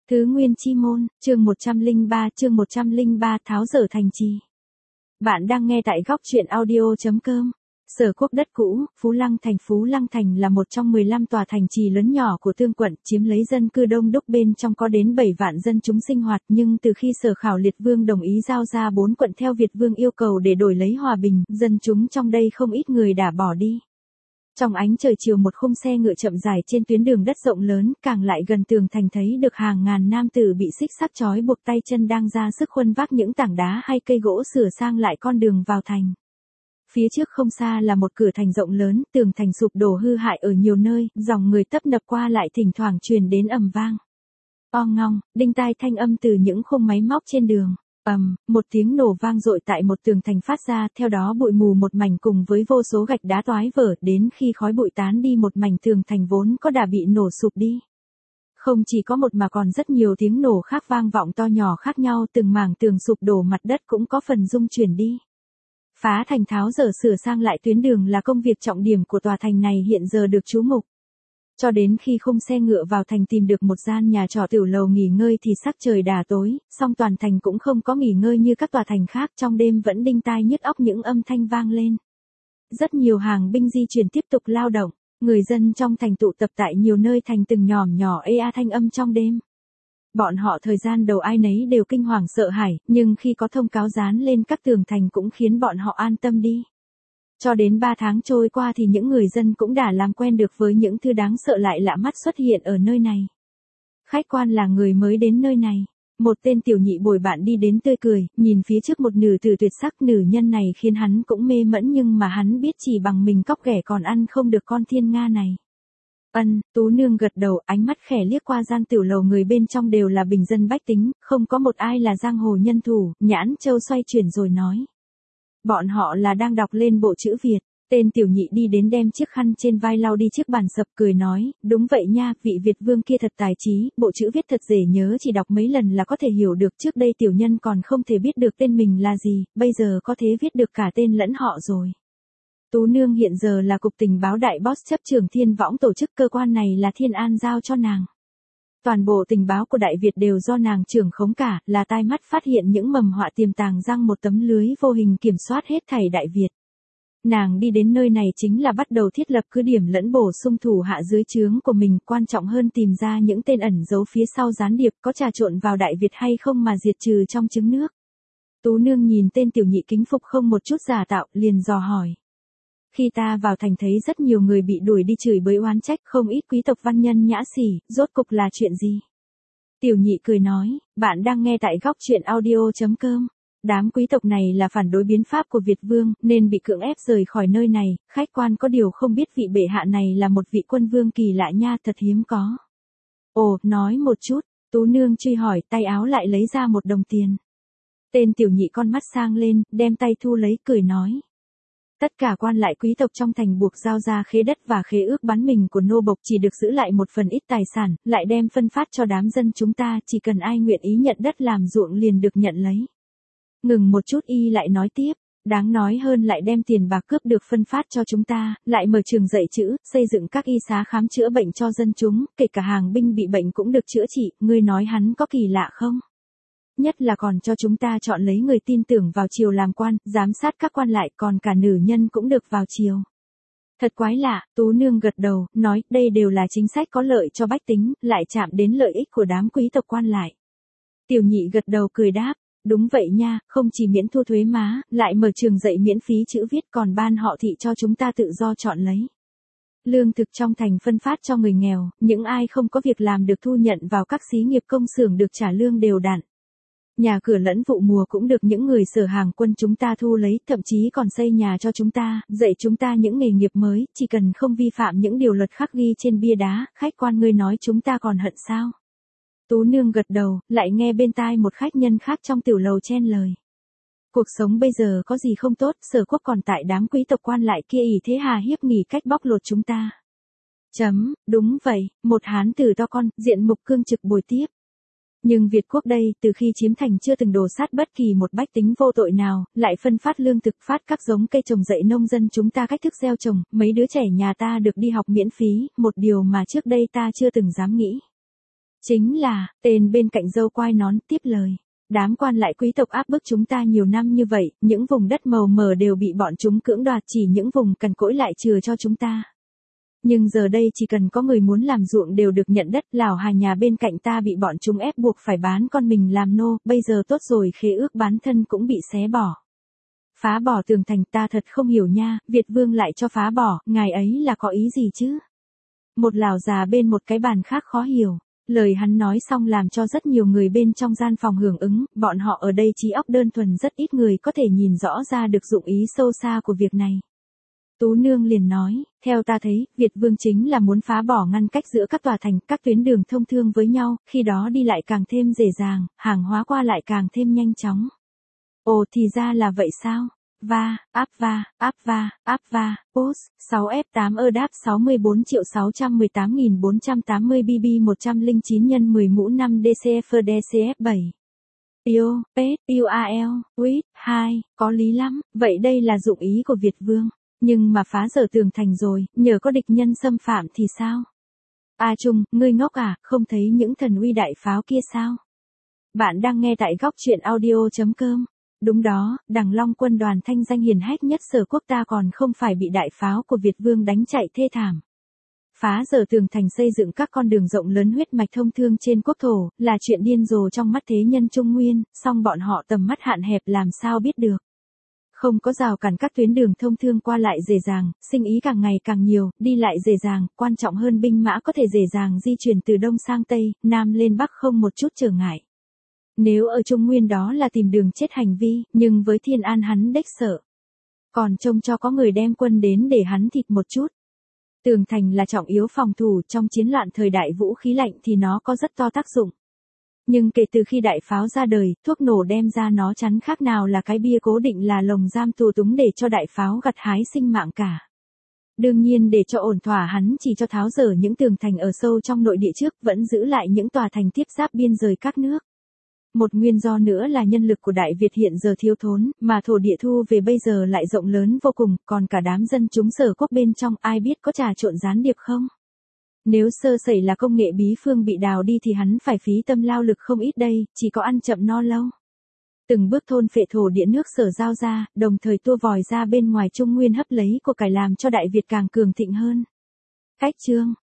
Tứ Nguyên Chi Môn, chương 103 tháo dỡ thành trì. Bạn đang nghe tại góc truyện audio.com. Sở Quốc đất cũ, Phú Lăng Thành là một trong 15 tòa thành trì lớn nhỏ của Tương quận, chiếm lấy dân cư đông đúc, bên trong có đến 7 vạn dân chúng sinh hoạt, nhưng từ khi Sở Khảo Liệt Vương đồng ý giao ra 4 quận theo Việt Vương yêu cầu để đổi lấy hòa bình, dân chúng trong đây không ít người đã bỏ đi. Trong ánh trời chiều, một khung xe ngựa chậm dài trên tuyến đường đất rộng lớn, càng lại gần tường thành thấy được hàng ngàn nam tử bị xích sắt trói buộc tay chân đang ra sức khuân vác những tảng đá hay cây gỗ sửa sang lại con đường vào thành. Phía trước không xa là một cửa thành rộng lớn, tường thành sụp đổ hư hại ở nhiều nơi, dòng người tấp nập qua lại thỉnh thoảng truyền đến ầm vang. Ong ngong, đinh tai thanh âm từ những khung máy móc trên đường. Một tiếng nổ vang dội tại một tường thành phát ra, theo đó bụi mù một mảnh cùng với vô số gạch đá toái vỡ, đến khi khói bụi tán đi, một mảnh tường thành vốn có đã bị nổ sụp đi. Không chỉ có một mà còn rất nhiều tiếng nổ khác vang vọng to nhỏ khác nhau, từng mảng tường sụp đổ, mặt đất cũng có phần rung chuyển đi. Phá thành, tháo dỡ, sửa sang lại tuyến đường là công việc trọng điểm của tòa thành này hiện giờ được chú mục. Cho đến khi khung xe ngựa vào thành tìm được một gian nhà trọ tiểu lầu nghỉ ngơi thì sắc trời đã tối, song toàn thành cũng không có nghỉ ngơi như các tòa thành khác, trong đêm vẫn đinh tai nhức óc những âm thanh vang lên. Rất nhiều hàng binh di chuyển tiếp tục lao động, người dân trong thành tụ tập tại nhiều nơi thành từng nhòm nhỏ thanh âm trong đêm. Bọn họ thời gian đầu ai nấy đều kinh hoàng sợ hãi, nhưng khi có thông cáo dán lên các tường thành cũng khiến bọn họ an tâm đi. Cho đến 3 tháng trôi qua thì những người dân cũng đã làm quen được với những thứ đáng sợ lại lạ mắt xuất hiện ở nơi này. Khách quan là người mới đến nơi này. Một tên tiểu nhị bồi bạn đi đến tươi cười, nhìn phía trước một nữ tử tuyệt sắc. Nữ nhân này khiến hắn cũng mê mẫn, nhưng mà hắn biết chỉ bằng mình cóc ghẻ còn ăn không được con thiên nga này. Tú nương gật đầu, ánh mắt khẽ liếc qua gian tiểu lầu, người bên trong đều là bình dân bách tính, không có một ai là giang hồ nhân thủ. Nhãn châu xoay chuyển rồi nói. Bọn họ là đang đọc lên bộ chữ Việt. Tên tiểu nhị đi đến đem chiếc khăn trên vai lau đi chiếc bàn sập, cười nói, đúng vậy nha, vị Việt vương kia thật tài trí, bộ chữ viết thật dễ nhớ, chỉ đọc mấy lần là có thể hiểu được. Trước đây tiểu nhân còn không thể biết được tên mình là gì, bây giờ có thể viết được cả tên lẫn họ rồi. Tú nương hiện giờ là cục tình báo đại boss chấp trưởng Thiên Võng tổ chức, cơ quan này là Thiên An giao cho nàng. Toàn bộ tình báo của Đại Việt đều do nàng trưởng khống cả, là tai mắt phát hiện những mầm họa tiềm tàng, răng một tấm lưới vô hình kiểm soát hết thảy Đại Việt. Nàng đi đến nơi này chính là bắt đầu thiết lập cứ điểm lẫn bổ sung thủ hạ dưới trướng của mình, quan trọng hơn tìm ra những tên ẩn giấu phía sau gián điệp có trà trộn vào Đại Việt hay không mà diệt trừ trong trứng nước. Tú nương nhìn tên tiểu nhị kính phục không một chút giả tạo, liền dò hỏi. Khi ta vào thành thấy rất nhiều người bị đuổi đi, chửi bới oán trách, không ít quý tộc văn nhân nhã xỉ, rốt cục là chuyện gì? Tiểu nhị cười nói, bạn đang nghe tại góc truyện audio.com. Đám quý tộc này là phản đối biến pháp của Việt Vương, nên bị cưỡng ép rời khỏi nơi này. Khách quan có điều không biết vị bệ hạ này là một vị quân vương kỳ lạ nha, thật hiếm có. Ồ, nói một chút. Tú nương truy hỏi, tay áo lại lấy ra một đồng tiền. Tên tiểu nhị con mắt sang lên, đem tay thu lấy, cười nói. Tất cả quan lại quý tộc trong thành buộc giao ra khế đất và khế ước bán mình của nô bộc, chỉ được giữ lại một phần ít tài sản, lại đem phân phát cho đám dân chúng ta, chỉ cần ai nguyện ý nhận đất làm ruộng liền được nhận lấy. Ngừng một chút y lại nói tiếp, đáng nói hơn lại đem tiền bạc cướp được phân phát cho chúng ta, lại mở trường dạy chữ, xây dựng các y xá khám chữa bệnh cho dân chúng, kể cả hàng binh bị bệnh cũng được chữa trị, ngươi nói hắn có kỳ lạ không? Nhất là còn cho chúng ta chọn lấy người tin tưởng vào triều làm quan, giám sát các quan lại, còn cả nữ nhân cũng được vào triều. Thật quái lạ. Tú nương gật đầu, nói, đây đều là chính sách có lợi cho bách tính, lại chạm đến lợi ích của đám quý tộc quan lại. Tiểu nhị gật đầu cười đáp, đúng vậy nha, không chỉ miễn thu thuế má, lại mở trường dạy miễn phí chữ viết, còn ban họ thị cho chúng ta tự do chọn lấy. Lương thực trong thành phân phát cho người nghèo, những ai không có việc làm được thu nhận vào các xí nghiệp công xưởng được trả lương đều đặn. Nhà cửa lẫn vụ mùa cũng được những người sở hàng quân chúng ta thu lấy, thậm chí còn xây nhà cho chúng ta, dạy chúng ta những nghề nghiệp mới, chỉ cần không vi phạm những điều luật khắc ghi trên bia đá. Khách quan ngươi nói chúng ta còn hận sao? Tú nương gật đầu, lại nghe bên tai một khách nhân khác trong tiểu lầu chen lời. Cuộc sống bây giờ có gì không tốt, Sở Quốc còn tại đám quý tộc quan lại kia ỷ thế hà hiếp nghỉ cách bóc lột chúng ta. Đúng vậy, một hán tử to con, diện mục cương trực bồi tiếp. Nhưng Việt quốc đây, từ khi chiếm thành chưa từng đổ sát bất kỳ một bách tính vô tội nào, lại phân phát lương thực, phát các giống cây trồng, dạy nông dân chúng ta cách thức gieo trồng, mấy đứa trẻ nhà ta được đi học miễn phí, một điều mà trước đây ta chưa từng dám nghĩ. Chính là, tên bên cạnh dâu quai nón tiếp lời. Đám quan lại quý tộc áp bức chúng ta nhiều năm như vậy, những vùng đất màu mỡ đều bị bọn chúng cưỡng đoạt, chỉ những vùng cằn cỗi lại chừa cho chúng ta. Nhưng giờ đây chỉ cần có người muốn làm ruộng đều được nhận đất, lão Hà nhà bên cạnh ta bị bọn chúng ép buộc phải bán con mình làm nô, bây giờ tốt rồi khế ước bán thân cũng bị xé bỏ. Phá bỏ tường thành, ta thật không hiểu nha, Việt Vương lại cho phá bỏ, ngài ấy là có ý gì chứ? Một lão già bên một cái bàn khác khó hiểu. Lời hắn nói xong làm cho rất nhiều người bên trong gian phòng hưởng ứng, bọn họ ở đây trí óc đơn thuần, rất ít người có thể nhìn rõ ra được dụng ý sâu xa của việc này. Tú Nương liền nói, theo ta thấy, Việt Vương chính là muốn phá bỏ ngăn cách giữa các tòa thành, các tuyến đường thông thương với nhau, khi đó đi lại càng thêm dễ dàng, hàng hóa qua lại càng thêm nhanh chóng. Ồ thì ra là vậy sao? Post, 6F8 đáp 64.618.480 BB 109 x 10 mũ 5 DCF DCF7. Yêu, Pet, UAL, Wit, 2, có lý lắm, vậy đây là dụng ý của Việt Vương. Nhưng mà phá dở tường thành rồi, nhờ có địch nhân xâm phạm thì sao? A Trung, ngươi ngốc à, không thấy những thần uy đại pháo kia sao? Bạn đang nghe tại góc truyện audio.com. Đúng đó, Đằng Long quân đoàn thanh danh hiển hách nhất Sở Quốc ta còn không phải bị đại pháo của Việt Vương đánh chạy thê thảm. Phá dở tường thành xây dựng các con đường rộng lớn huyết mạch thông thương trên quốc thổ, là chuyện điên rồ trong mắt thế nhân Trung Nguyên, song bọn họ tầm mắt hạn hẹp làm sao biết được. Không có rào cản các tuyến đường thông thương qua lại dễ dàng, sinh ý càng ngày càng nhiều, đi lại dễ dàng, quan trọng hơn binh mã có thể dễ dàng di chuyển từ Đông sang Tây, Nam lên Bắc không một chút trở ngại. Nếu ở Trung Nguyên đó là tìm đường chết hành vi, nhưng với Thiên An hắn đếch sợ. Còn trông cho có người đem quân đến để hắn thịt một chút. Tường thành là trọng yếu phòng thủ, trong chiến loạn thời đại vũ khí lạnh thì nó có rất to tác dụng. Nhưng kể từ khi đại pháo ra đời, thuốc nổ đem ra nó chắn khác nào là cái bia cố định, là lồng giam tù túng để cho đại pháo gặt hái sinh mạng cả. Đương nhiên để cho ổn thỏa hắn chỉ cho tháo dỡ những tường thành ở sâu trong nội địa trước, vẫn giữ lại những tòa thành tiếp giáp biên giới các nước. Một nguyên do nữa là nhân lực của Đại Việt hiện giờ thiếu thốn, mà thổ địa thu về bây giờ lại rộng lớn vô cùng, còn cả đám dân chúng Sở Quốc bên trong ai biết có trà trộn gián điệp không? Nếu sơ sẩy là công nghệ bí phương bị đào đi thì hắn phải phí tâm lao lực không ít đây, chỉ có ăn chậm no lâu. Từng bước thôn phệ thổ địa nước Sở giao ra, đồng thời tua vòi ra bên ngoài Trung Nguyên hấp lấy của cải làm cho Đại Việt càng cường thịnh hơn. Cách chương